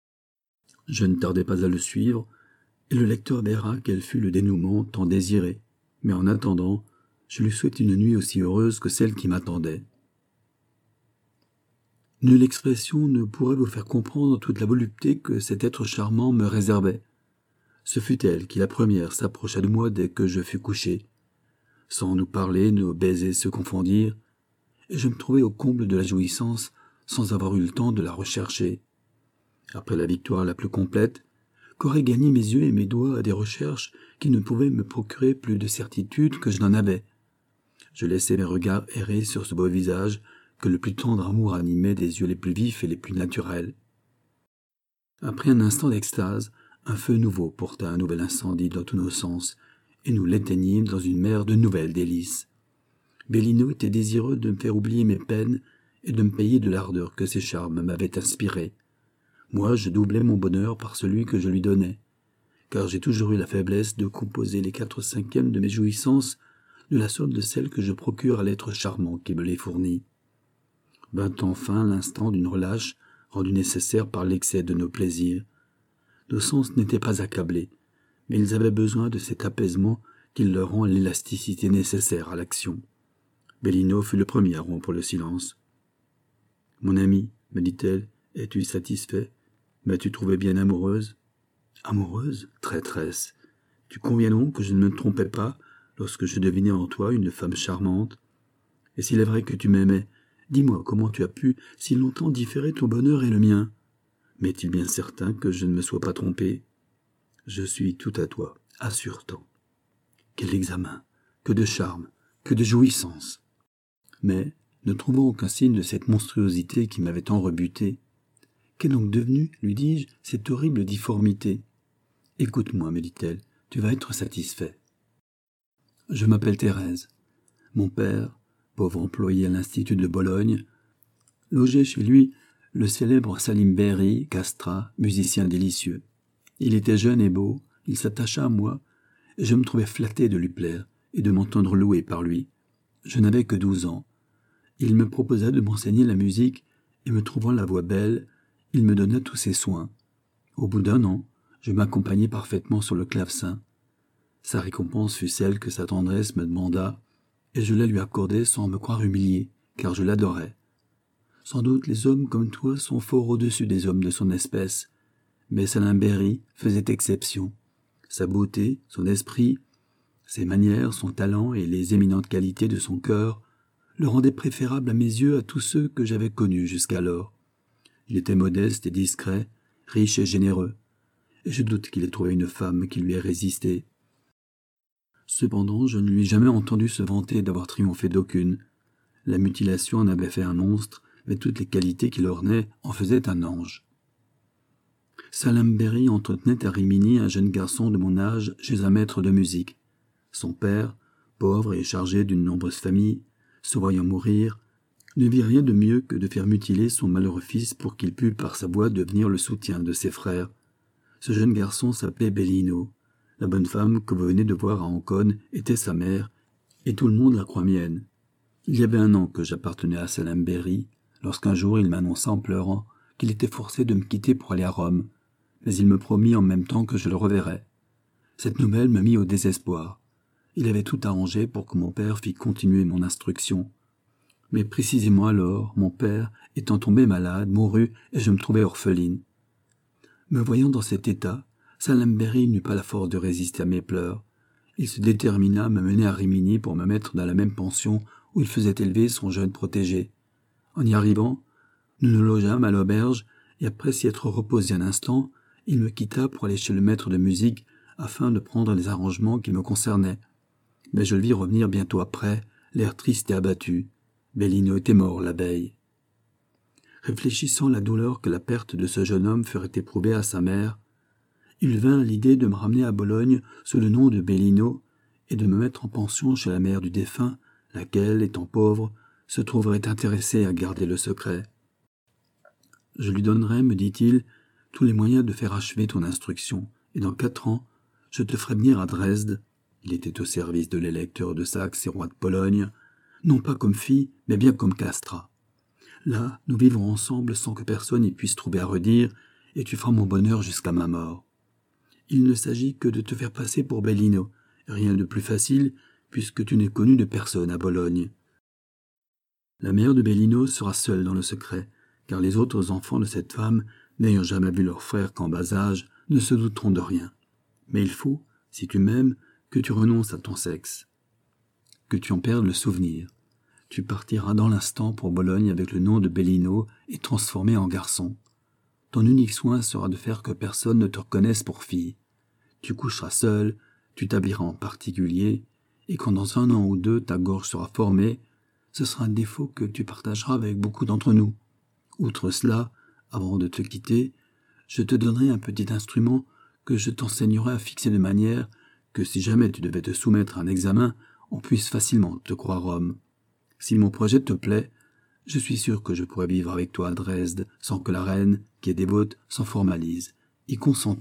[SPEAKER 1] Je ne tardai pas à le suivre, et le lecteur verra quel fut le dénouement tant désiré. Mais en attendant, je lui souhaite une nuit aussi heureuse que celle qui m'attendait. Nulle expression ne pourrait vous faire comprendre toute la volupté que cet être charmant me réservait. Ce fut elle qui la première s'approcha de moi dès que je fus couché. Sans nous parler, nos baisers se confondirent, et je me trouvai au comble de la jouissance sans avoir eu le temps de la rechercher. Après la victoire la plus complète, qu'auraient gagné mes yeux et mes doigts à des recherches qui ne pouvaient me procurer plus de certitude que je n'en avais. Je laissai mes regards errer sur ce beau visage que le plus tendre amour animait des yeux les plus vifs et les plus naturels. Après un instant d'extase, un feu nouveau porta un nouvel incendie dans tous nos sens, et nous l'éteignîmes dans une mer de nouvelles délices. Bellino était désireux de me faire oublier mes peines et de me payer de l'ardeur que ses charmes m'avaient inspirée. Moi, je doublais mon bonheur par celui que je lui donnais, car j'ai toujours eu la faiblesse de composer les 4/5 de mes jouissances de la somme de celles que je procure à l'être charmant qui me les fournit. Vint enfin l'instant d'une relâche rendue nécessaire par l'excès de nos plaisirs. Nos sens n'étaient pas accablés, mais ils avaient besoin de cet apaisement qui leur rend l'élasticité nécessaire à l'action. Bellino fut le premier à rompre le silence. « Mon ami, me dit-elle, es-tu satisfait? M'as-tu trouvée bien amoureuse? » « Amoureuse, traîtresse. Tu conviens donc que je ne me trompais pas lorsque je devinais en toi une femme charmante. Et s'il est vrai que tu m'aimais, dis-moi comment tu as pu si longtemps différer ton bonheur et le mien. Mais est-il bien certain que je ne me sois pas trompé? Je suis tout à toi, assure-t'en. Quel examen, que de charme, que de jouissance. Mais, ne trouvant aucun signe de cette monstruosité qui m'avait tant rebuté, qu'est donc devenue, lui dis-je, cette horrible difformité? Écoute-moi, me dit-elle, tu vas être satisfait. Je m'appelle Thérèse. Mon père, pauvre employé à l'Institut de Bologne, logeait chez lui le célèbre Salimberi Castra, musicien délicieux. Il était jeune et beau, il s'attacha à moi, et je me trouvais flatté de lui plaire et de m'entendre louer par lui. Je n'avais que 12 ans. Il me proposa de m'enseigner la musique, et me trouvant la voix belle, il me donna tous ses soins. Au bout d'1 an, je m'accompagnai parfaitement sur le clavecin. Sa récompense fut celle que sa tendresse me demanda, et je la lui accordai sans me croire humilié, car je l'adorais. Sans doute les hommes comme toi sont fort au-dessus des hommes de son espèce, mais Salimberi faisait exception. Sa beauté, son esprit, ses manières, son talent et les éminentes qualités de son cœur le rendaient préférable à mes yeux à tous ceux que j'avais connus jusqu'alors. Il était modeste et discret, riche et généreux, et je doute qu'il ait trouvé une femme qui lui ait résisté. Cependant, je ne lui ai jamais entendu se vanter d'avoir triomphé d'aucune. La mutilation en avait fait un monstre, mais toutes les qualités qui l'ornaient en faisaient un ange. Salimberi entretenait à Rimini un jeune garçon de mon âge chez un maître de musique. Son père, pauvre et chargé d'une nombreuse famille, se voyant mourir, ne vit rien de mieux que de faire mutiler son malheureux fils pour qu'il pût par sa voix devenir le soutien de ses frères. Ce jeune garçon s'appelait Bellino. La bonne femme que vous venez de voir à Ancône était sa mère, et tout le monde la croit mienne. Il y avait 1 an que j'appartenais à Salimberi, lorsqu'un jour il m'annonça en pleurant qu'il était forcé de me quitter pour aller à Rome, mais il me promit en même temps que je le reverrais. Cette nouvelle me mit au désespoir. Il avait tout arrangé pour que mon père fît continuer mon instruction. Mais précisément alors, mon père, étant tombé malade, mourut et je me trouvai orpheline. Me voyant dans cet état, Salimberi n'eut pas la force de résister à mes pleurs. Il se détermina à me mener à Rimini pour me mettre dans la même pension où il faisait élever son jeune protégé. En y arrivant, nous nous logeâmes à l'auberge, et après s'y être reposé un instant, il me quitta pour aller chez le maître de musique afin de prendre les arrangements qui me concernaient. Mais je le vis revenir bientôt après, l'air triste et abattu. Bellino était mort la veille. Réfléchissant à la douleur que la perte de ce jeune homme ferait éprouver à sa mère, il vint l'idée de me ramener à Bologne sous le nom de Bellino et de me mettre en pension chez la mère du défunt, laquelle, étant pauvre, se trouverait intéressée à garder le secret. Je lui donnerai, me dit-il, tous les moyens de faire achever ton instruction, et dans 4 ans, je te ferai venir à Dresde. Il était au service de l'électeur de Saxe et roi de Pologne, non pas comme fille, mais bien comme castra. Là, nous vivrons ensemble sans que personne y puisse trouver à redire, et tu feras mon bonheur jusqu'à ma mort. Il ne s'agit que de te faire passer pour Bellino, rien de plus facile, puisque tu n'es connu de personne à Bologne. La mère de Bellino sera seule dans le secret, car les autres enfants de cette femme, n'ayant jamais vu leur frère qu'en bas âge, ne se douteront de rien. Mais il faut, si tu m'aimes, que tu renonces à ton sexe, que tu en perdes le souvenir. Tu partiras dans l'instant pour Bologne avec le nom de Bellino et transformé en garçon. Ton unique soin sera de faire que personne ne te reconnaisse pour fille. Tu coucheras seul, tu t'habilleras en particulier, et quand dans 1 an ou 2 ta gorge sera formée, ce sera un défaut que tu partageras avec beaucoup d'entre nous. Outre cela, avant de te quitter, je te donnerai un petit instrument que je t'enseignerai à fixer de manière que si jamais tu devais te soumettre à un examen, on puisse facilement te croire homme. Si mon projet te plaît, je suis sûr que je pourrais vivre avec toi à Dresde sans que la reine, qui est dévote, s'en formalise. Y consens-tu ?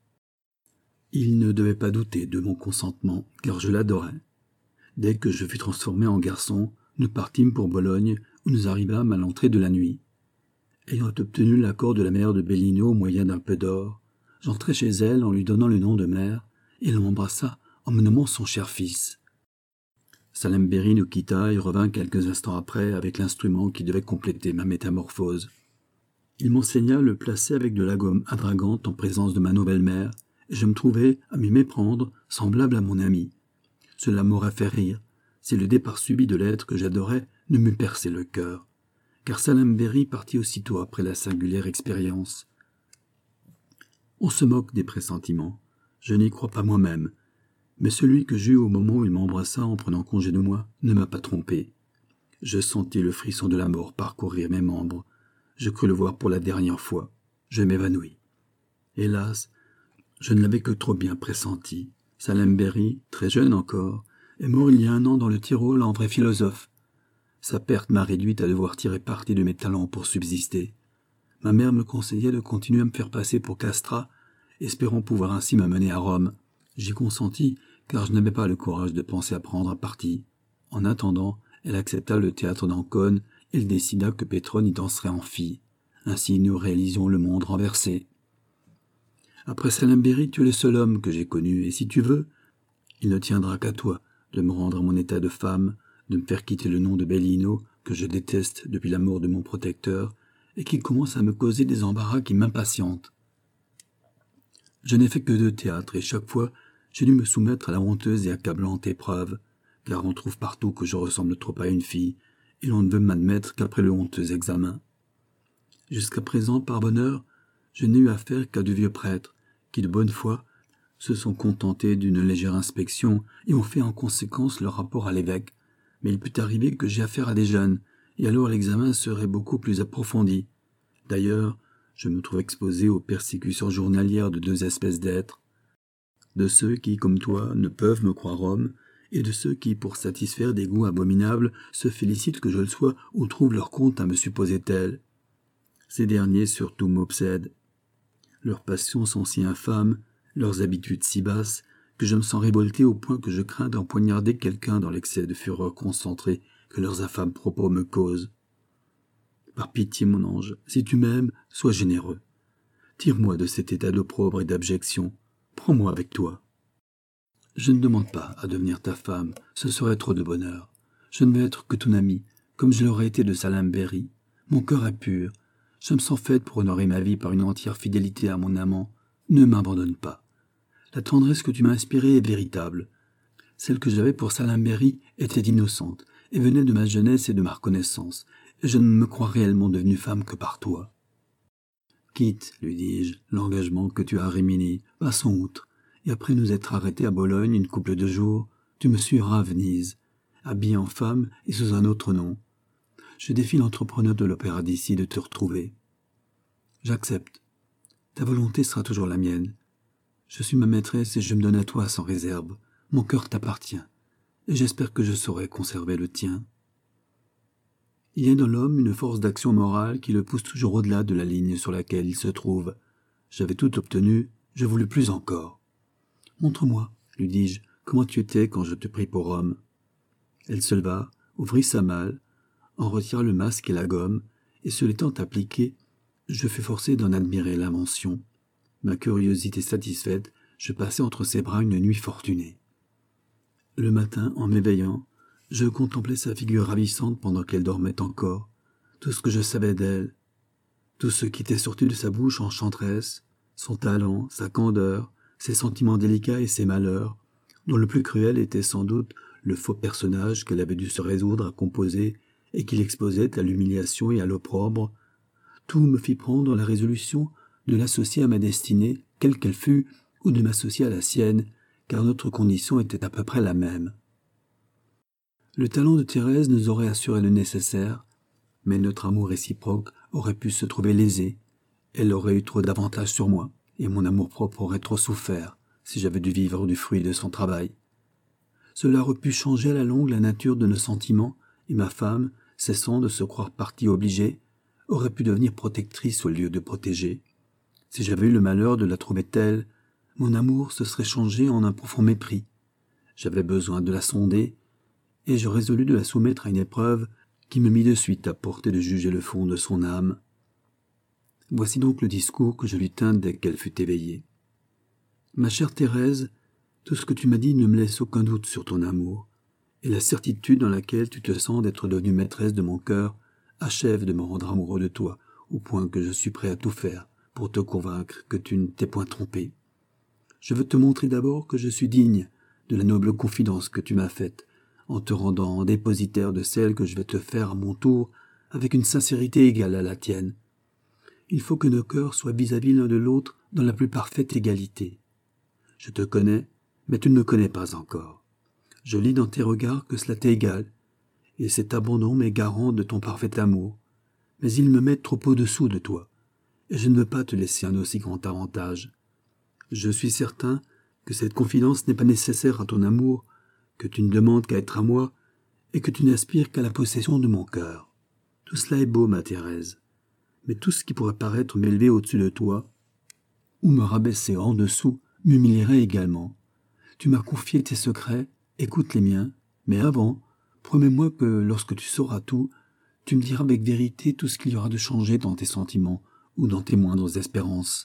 [SPEAKER 1] Il ne devait pas douter de mon consentement, car je l'adorais. Dès que je fus transformé en garçon, nous partîmes pour Bologne, où nous arrivâmes à l'entrée de la nuit. Ayant obtenu l'accord de la mère de Bellino au moyen d'un peu d'or, j'entrai chez elle en lui donnant le nom de mère, et elle m'embrassa en me nommant son cher fils. Salemberry nous quitta et revint quelques instants après avec l'instrument qui devait compléter ma métamorphose. Il m'enseigna à le placer avec de la gomme adragante en présence de ma nouvelle mère, et je me trouvais à m'y méprendre, semblable à mon ami. Cela m'aurait fait rire, si le départ subit de l'être que j'adorais ne m'eût percé le cœur, car Salemberry partit aussitôt après la singulière expérience. On se moque des pressentiments, je n'y crois pas moi-même, mais celui que j'eus au moment où il m'embrassa en prenant congé de moi ne m'a pas trompé. Je sentis le frisson de la mort parcourir mes membres. Je crus le voir pour la dernière fois. Je m'évanouis. Hélas, je ne l'avais que trop bien pressenti. Salemberry, très jeune encore, est mort il y a 1 an dans le Tyrol en vrai philosophe. Sa perte m'a réduite à devoir tirer parti de mes talents pour subsister. Ma mère me conseillait de continuer à me faire passer pour castrat, espérant pouvoir ainsi m'amener à Rome. J'y consentis, car je n'avais pas le courage de penser à prendre un parti. En attendant, elle accepta le théâtre d'Ancône et elle décida que Pétrone y danserait en fille. Ainsi nous réalisions le monde renversé. Après Salemberry, tu es le seul homme que j'ai connu, et si tu veux, il ne tiendra qu'à toi de me rendre à mon état de femme, de me faire quitter le nom de Bellino, que je déteste depuis la mort de mon protecteur, et qui commence à me causer des embarras qui m'impatientent. Je n'ai fait que 2 théâtres, et chaque fois, j'ai dû me soumettre à la honteuse et accablante épreuve, car on trouve partout que je ressemble trop à une fille, et l'on ne veut m'admettre qu'après le honteux examen. Jusqu'à présent, par bonheur, je n'ai eu affaire qu'à de vieux prêtres, qui de bonne foi se sont contentés d'une légère inspection et ont fait en conséquence leur rapport à l'évêque. Mais il peut arriver que j'ai affaire à des jeunes, et alors l'examen serait beaucoup plus approfondi. D'ailleurs, je me trouve exposé aux persécutions journalières de 2 espèces d'êtres, de ceux qui, comme toi, ne peuvent me croire homme, et de ceux qui, pour satisfaire des goûts abominables, se félicitent que je le sois ou trouvent leur compte à me supposer tel. Ces derniers surtout m'obsèdent. Leurs passions sont si infâmes, leurs habitudes si basses, que je me sens révolté au point que je crains d'empoignarder quelqu'un dans l'excès de fureur concentrée que leurs infâmes propos me causent. Par pitié, mon ange, si tu m'aimes, sois généreux. Tire-moi de cet état d'opprobre et d'abjection. Prends-moi avec toi. Je ne demande pas à devenir ta femme, ce serait trop de bonheur. Je ne veux être que ton ami, comme je l'aurais été de Salemberry. Mon cœur est pur. Je me sens faite pour honorer ma vie par une entière fidélité à mon amant. Ne m'abandonne pas. La tendresse que tu m'as inspirée est véritable. Celle que j'avais pour Salemberry était innocente, et venait de ma jeunesse et de ma reconnaissance, et je ne me crois réellement devenue femme que par toi. Quitte, lui dis-je, l'engagement que tu as à Rimini, passons outre, et après nous être arrêtés à Bologne une couple de jours, tu me suivras à Venise, habillé en femme et sous un autre nom. Je défie l'entrepreneur de l'opéra d'ici de te retrouver. J'accepte. Ta volonté sera toujours la mienne. Je suis ma maîtresse et je me donne à toi sans réserve. Mon cœur t'appartient, et j'espère que je saurai conserver le tien. Il y a dans l'homme une force d'action morale qui le pousse toujours au-delà de la ligne sur laquelle il se trouve. J'avais tout obtenu, je voulus plus encore. Montre-moi, lui dis-je, comment tu étais quand je te pris pour homme. Elle se leva, ouvrit sa malle, en retira le masque et la gomme, et se l'étant appliqué, je fus forcé d'en admirer l'invention. Ma curiosité satisfaite, je passai entre ses bras une nuit fortunée. Le matin, en m'éveillant, je contemplais sa figure ravissante pendant qu'elle dormait encore. Tout ce que je savais d'elle, Tout ce qui était sorti de sa bouche enchanteresse, son talent, sa candeur, ses sentiments délicats et ses malheurs, dont le plus cruel était sans doute le faux personnage qu'elle avait dû se résoudre à composer et qu'il exposait à l'humiliation et à l'opprobre, tout me fit prendre la résolution de l'associer à ma destinée, quelle qu'elle fût, ou de m'associer à la sienne, car notre condition était à peu près la même. Le talent de Thérèse nous aurait assuré le nécessaire, mais notre amour réciproque aurait pu se trouver lésé. Elle aurait eu trop d'avantages sur moi, et mon amour-propre aurait trop souffert si j'avais dû vivre du fruit de son travail. Cela aurait pu changer à la longue la nature de nos sentiments, et ma femme, cessant de se croire partie obligée, aurait pu devenir protectrice au lieu de protéger. Si j'avais eu le malheur de la trouver telle, mon amour se serait changé en un profond mépris. J'avais besoin de la sonder, et je résolus de la soumettre à une épreuve qui me mit de suite à portée de juger le fond de son âme. Voici donc le discours que je lui tins dès qu'elle fut éveillée. Ma chère Thérèse, tout ce que tu m'as dit ne me laisse aucun doute sur ton amour, et la certitude dans laquelle tu te sens d'être devenue maîtresse de mon cœur achève de me rendre amoureux de toi, au point que je suis prêt à tout faire pour te convaincre que tu ne t'es point trompé. Je veux te montrer d'abord que je suis digne de la noble confidence que tu m'as faite, en te rendant dépositaire de celle que je vais te faire à mon tour avec une sincérité égale à la tienne. Il faut que nos cœurs soient vis-à-vis l'un de l'autre dans la plus parfaite égalité. Je te connais, mais tu ne me connais pas encore. Je lis dans tes regards que cela t'égale, et cet abandon m'est garant de ton parfait amour, mais il me met trop au-dessous de toi, et je ne veux pas te laisser un aussi grand avantage. Je suis certain que cette confidence n'est pas nécessaire à ton amour, que tu ne demandes qu'à être à moi, et que tu n'aspires qu'à la possession de mon cœur. Tout cela est beau, ma Thérèse, mais tout ce qui pourrait paraître m'élever au-dessus de toi, ou me rabaisser en dessous, m'humilierait également. Tu m'as confié tes secrets, écoute les miens, mais avant, promets-moi que lorsque tu sauras tout, tu me diras avec vérité tout ce qu'il y aura de changé dans tes sentiments ou dans tes moindres espérances.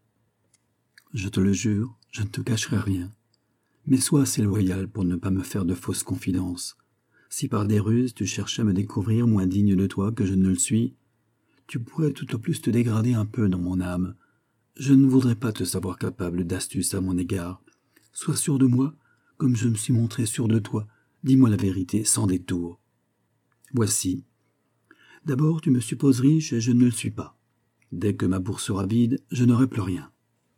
[SPEAKER 1] Je te le jure, je ne te cacherai rien. Mais sois assez loyal pour ne pas me faire de fausses confidences. Si par des ruses tu cherchais à me découvrir moins digne de toi que je ne le suis, tu pourrais tout au plus te dégrader un peu dans mon âme. Je ne voudrais pas te savoir capable d'astuce à mon égard. Sois sûr de moi, comme je me suis montré sûr de toi. Dis-moi la vérité sans détour. Voici. D'abord, tu me supposes riche et je ne le suis pas. Dès que ma bourse sera vide, je n'aurai plus rien.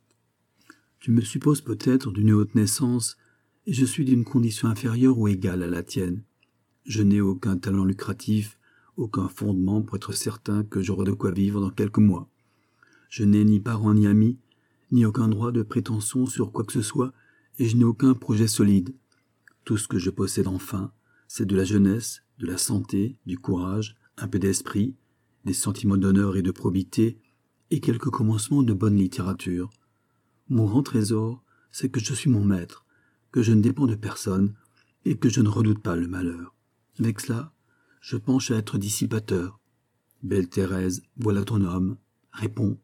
[SPEAKER 1] Tu me supposes peut-être d'une haute naissance, et je suis d'une condition inférieure ou égale à la tienne. Je n'ai aucun talent lucratif, aucun fondement pour être certain que j'aurai de quoi vivre dans quelques mois. Je n'ai ni parents ni amis, ni aucun droit de prétention sur quoi que ce soit, et je n'ai aucun projet solide. Tout ce que je possède enfin, c'est de la jeunesse, de la santé, du courage, un peu d'esprit, des sentiments d'honneur et de probité, et quelques commencements de bonne littérature. Mon grand trésor, c'est que je suis mon maître, que je ne dépends de personne, et que je ne redoute pas le malheur. Avec cela, je penche à être dissipateur. Belle Thérèse, voilà ton homme. Réponds.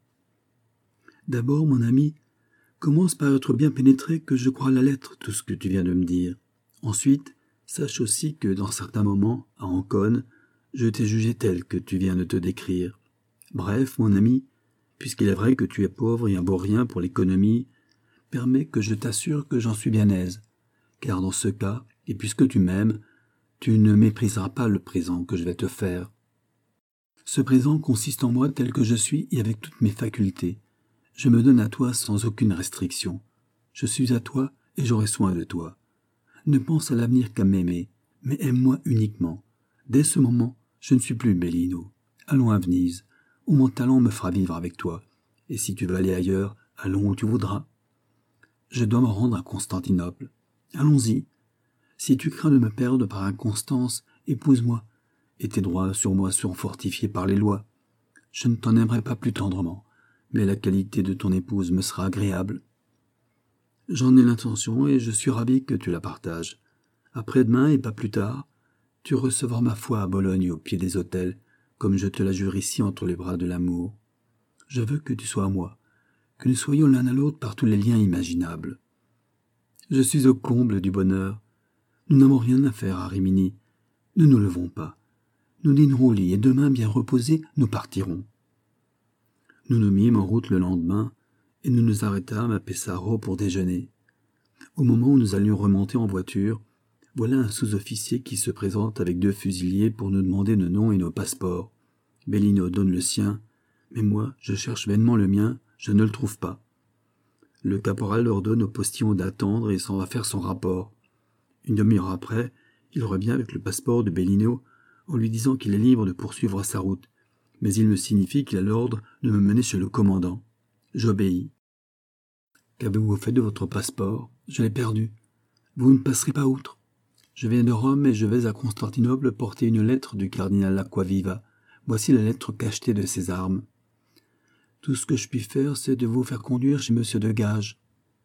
[SPEAKER 1] D'abord, mon ami, commence par être bien pénétré que je crois à la lettre tout ce que tu viens de me dire. Ensuite, sache aussi que dans certains moments, à Ancône, je t'ai jugé tel que tu viens de te décrire. Bref, mon ami, puisqu'il est vrai que tu es pauvre et un beau rien pour l'économie, permets que je t'assure que j'en suis bien aise, car dans ce cas, et puisque tu m'aimes, tu ne mépriseras pas le présent que je vais te faire. Ce présent consiste en moi tel que je suis et avec toutes mes facultés. Je me donne à toi sans aucune restriction. Je suis à toi et j'aurai soin de toi. Ne pense à l'avenir qu'à m'aimer, mais aime-moi uniquement. Dès ce moment, je ne suis plus Bellino. Allons à Venise, où mon talent me fera vivre avec toi. Et si tu veux aller ailleurs, allons où tu voudras. Je dois me rendre à Constantinople. Allons-y. Si tu crains de me perdre par inconstance, épouse-moi, et tes droits sur moi seront fortifiés par les lois. Je ne t'en aimerai pas plus tendrement, mais la qualité de ton épouse me sera agréable. J'en ai l'intention et je suis ravi que tu la partages. Après-demain et pas plus tard, tu recevras ma foi à Bologne au pied des autels, comme je te la jure ici entre les bras de l'amour. Je veux que tu sois à moi, que nous soyons l'un à l'autre par tous les liens imaginables. Je suis au comble du bonheur. Nous n'avons rien à faire à Rimini. Nous ne levons pas. Nous dînerons au lit et demain, bien reposés, nous partirons. Nous nous mîmes en route le lendemain, et nous nous arrêtâmes à Pesaro pour déjeuner. Au moment où nous allions remonter en voiture, voilà un sous-officier qui se présente avec 2 fusiliers pour nous demander nos noms et nos passeports. Bellino donne le sien, mais moi, je cherche vainement le mien, je ne le trouve pas. Le caporal ordonne au postillon d'attendre et s'en va faire son rapport. Une demi-heure après, il revient avec le passeport de Bellino en lui disant qu'il est libre de poursuivre sa route, mais il me signifie qu'il a l'ordre de me mener chez le commandant. J'obéis. « Qu'avez-vous fait de votre passeport ? Je l'ai perdu. Vous ne passerez pas outre. Je viens de Rome et je vais à Constantinople porter une lettre du cardinal Acquaviva. Voici la lettre cachetée de ses armes. Tout ce que je puis faire, c'est de vous faire conduire chez monsieur de Gage. »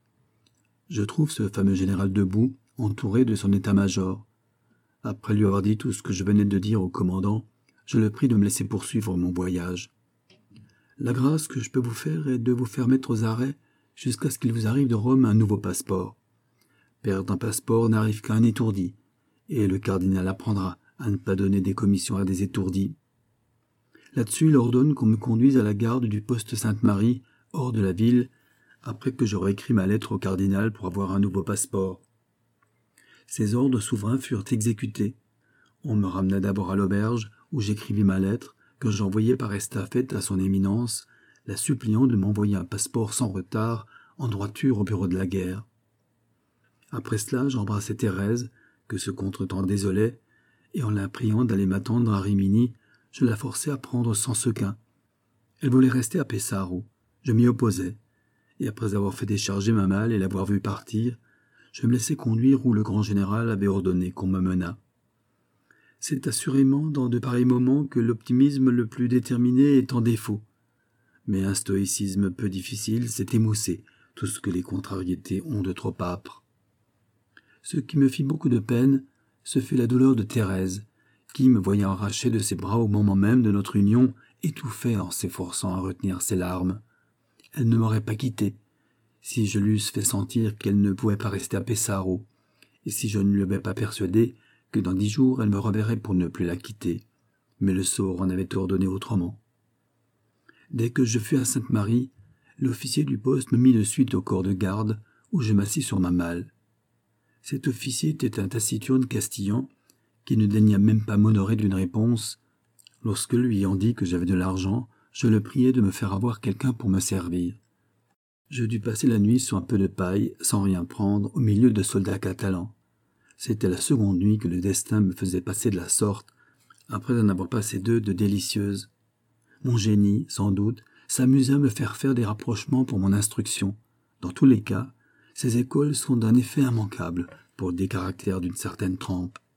[SPEAKER 1] Je trouve ce fameux général debout, entouré de son état-major. Après lui avoir dit tout ce que je venais de dire au commandant, je le prie de me laisser poursuivre mon voyage. La grâce que je peux vous faire est de vous faire mettre aux arrêts jusqu'à ce qu'il vous arrive de Rome un nouveau passeport. Perdre un passeport n'arrive qu'à un étourdi, et le cardinal apprendra à ne pas donner des commissions à des étourdis. Là-dessus, il ordonne qu'on me conduise à la garde du poste Sainte-Marie, hors de la ville, après que j'aurai écrit ma lettre au cardinal pour avoir un nouveau passeport. Ces ordres souverains furent exécutés. On me ramena d'abord à l'auberge, où j'écrivis ma lettre, que j'envoyai par estafette à son éminence, la suppliant de m'envoyer un passeport sans retard, en droiture au bureau de la guerre. Après cela, j'embrassai Thérèse, que ce contretemps désolait, et en la priant d'aller m'attendre à Rimini, je la forçai à prendre sans sequin. Elle voulait rester à Pesaro. Je m'y opposai, et après avoir fait décharger ma malle et l'avoir vue partir, je me laissai conduire où le grand général avait ordonné qu'on me menât. C'est assurément dans de pareils moments que l'optimisme le plus déterminé est en défaut. Mais un stoïcisme peu difficile, c'est émousser tout ce que les contrariétés ont de trop âpre. Ce qui me fit beaucoup de peine, ce fut la douleur de Thérèse, qui, me voyant arraché de ses bras au moment même de notre union, étouffait en s'efforçant à retenir ses larmes. Elle ne m'aurait pas quitté, si je l'eusse fait sentir qu'elle ne pouvait pas rester à Pesaro, et si je ne lui avais pas persuadé que dans 10 jours elle me reverrait pour ne plus la quitter, mais le sort en avait ordonné autrement. Dès que je fus à Sainte-Marie, l'officier du poste me mit de suite au corps de garde, où je m'assis sur ma malle. Cet officier était un taciturne castillan, qui ne daigna même pas m'honorer d'une réponse. Lorsque lui ayant dit que j'avais de l'argent, je le priai de me faire avoir quelqu'un pour me servir. Je dus passer la nuit sur un peu de paille, sans rien prendre, au milieu de soldats catalans. C'était la seconde nuit que le destin me faisait passer de la sorte, après en avoir passé 2 de délicieuses. Mon génie, sans doute, s'amusait à me faire faire des rapprochements pour mon instruction. Dans tous les cas, ces écoles sont d'un effet immanquable pour des caractères d'une certaine trempe.